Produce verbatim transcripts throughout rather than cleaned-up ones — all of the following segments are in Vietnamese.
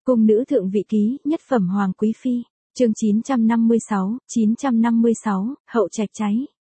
Cung nữ thượng vị ký, nhất phẩm hoàng quý phi, chương chín trăm năm mươi sáu, chín trăm năm mươi sáu, hậu trạch cháy.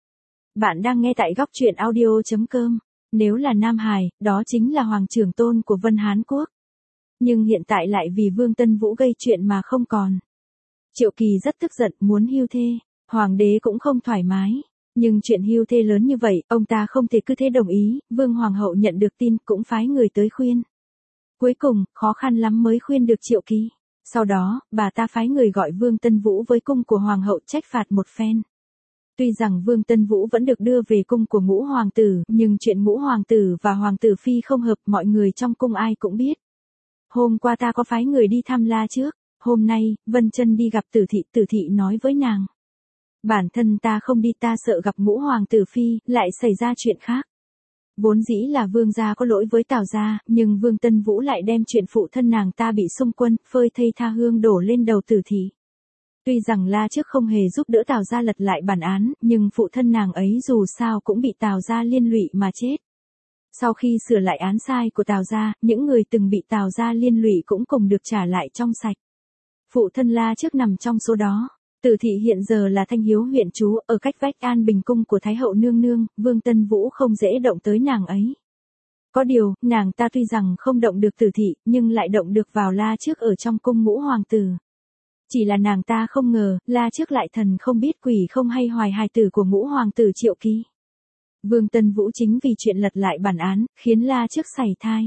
Bạn đang nghe tại góc truyện audio chấm com. Nếu là Nam Hải, đó chính là hoàng trưởng tôn của Vân Hán Quốc. Nhưng hiện tại lại vì Vương Tân Vũ gây chuyện mà không còn. Triệu Kỳ rất tức giận, muốn hưu thê. Hoàng đế cũng không thoải mái. Nhưng chuyện hưu thê lớn như vậy, ông ta không thể cứ thế đồng ý. Vương Hoàng hậu nhận được tin cũng phái người tới khuyên. Cuối cùng, khó khăn lắm mới khuyên được Triệu Kỳ. Sau đó, bà ta phái người gọi Vương Tân Vũ với cung của Hoàng hậu trách phạt một phen. Tuy rằng Vương Tân Vũ vẫn được đưa về cung của ngũ hoàng tử, nhưng chuyện ngũ hoàng tử và hoàng tử phi không hợp, mọi người trong cung ai cũng biết. Hôm qua ta có phái người đi thăm La trước, hôm nay, Vân Chân đi gặp Tử Thị, Tử Thị nói với nàng. Bản thân ta không đi, ta sợ gặp ngũ hoàng tử phi, lại xảy ra chuyện khác. Vốn dĩ là Vương gia có lỗi với Tào gia, nhưng Vương Tân Vũ lại đem chuyện phụ thân nàng ta bị xung quân, phơi thây tha hương đổ lên đầu Tử Thị. Tuy rằng La trước không hề giúp đỡ Tào gia lật lại bản án, nhưng phụ thân nàng ấy dù sao cũng bị Tào gia liên lụy mà chết. Sau khi sửa lại án sai của Tào gia, những người từng bị Tào gia liên lụy cũng cùng được trả lại trong sạch. Phụ thân La trước nằm trong số đó. Tử Thị hiện giờ là Thanh Hiếu huyện trú, ở cách vách An Bình cung của Thái hậu nương nương, Vương Tân Vũ không dễ động tới nàng ấy. Có điều, nàng ta tuy rằng không động được Tử Thị, nhưng lại động được vào La trước ở trong cung ngũ hoàng tử. Chỉ là nàng ta không ngờ, La trước lại thần không biết quỷ không hay hoài hài tử của ngũ hoàng tử Triệu Kỳ. Vương Tân Vũ chính vì chuyện lật lại bản án, khiến La trước sảy thai.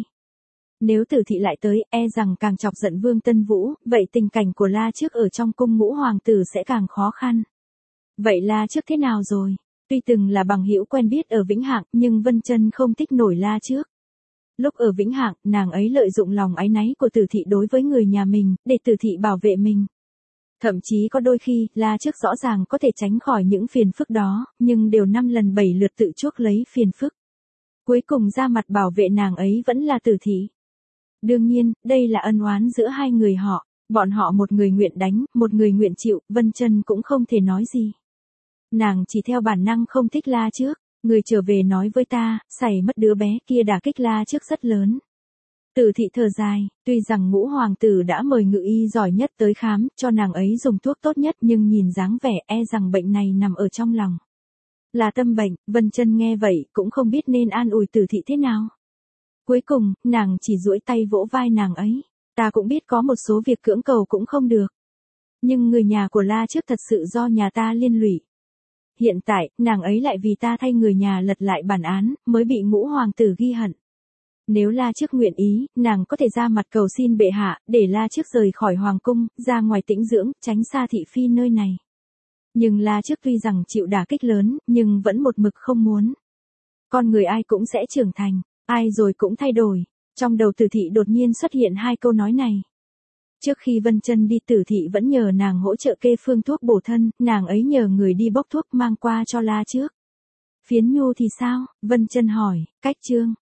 Nếu Tử Thị lại tới, e rằng càng chọc giận Vương Tân Vũ, vậy tình cảnh của La trước ở trong cung ngũ hoàng tử sẽ càng khó khăn. Vậy La trước thế nào rồi? Tuy từng là bằng hữu quen biết ở Vĩnh Hạng, nhưng Vân Chân không thích nổi La trước. Lúc ở Vĩnh Hạng, nàng ấy lợi dụng lòng áy náy của Tử Thị đối với người nhà mình, để Tử Thị bảo vệ mình. Thậm chí có đôi khi, La trước rõ ràng có thể tránh khỏi những phiền phức đó, nhưng đều năm lần bảy lượt tự chuốc lấy phiền phức. Cuối cùng ra mặt bảo vệ nàng ấy vẫn là Tử Thị. Đương nhiên, đây là ân oán giữa hai người họ, bọn họ một người nguyện đánh, một người nguyện chịu, Vân Chân cũng không thể nói gì. Nàng chỉ theo bản năng không thích La trước, người trở về nói với ta, xảy mất đứa bé kia đả kích La trước rất lớn. Tử Thị thở dài, tuy rằng ngũ hoàng tử đã mời ngự y giỏi nhất tới khám, cho nàng ấy dùng thuốc tốt nhất, nhưng nhìn dáng vẻ e rằng bệnh này nằm ở trong lòng. Là tâm bệnh, Vân Chân nghe vậy, cũng không biết nên an ủi Tử Thị thế nào. Cuối cùng, nàng chỉ duỗi tay vỗ vai nàng ấy. Ta cũng biết có một số việc cưỡng cầu cũng không được. Nhưng người nhà của La trước thật sự do nhà ta liên lụy. Hiện tại, nàng ấy lại vì ta thay người nhà lật lại bản án, mới bị ngũ hoàng tử ghi hận. Nếu La trước nguyện ý, nàng có thể ra mặt cầu xin bệ hạ, để La trước rời khỏi hoàng cung, ra ngoài tĩnh dưỡng, tránh xa thị phi nơi này. Nhưng La trước tuy rằng chịu đả kích lớn, nhưng vẫn một mực không muốn. Con người ai cũng sẽ trưởng thành. Ai rồi cũng thay đổi. Trong đầu Tử Thị đột nhiên xuất hiện hai câu nói này. Trước khi Vân Chân đi, Tử Thị vẫn nhờ nàng hỗ trợ kê phương thuốc bổ thân, nàng ấy nhờ người đi bốc thuốc mang qua cho La trước. Phiến Nhu thì sao? Vân Chân hỏi. Cách chương.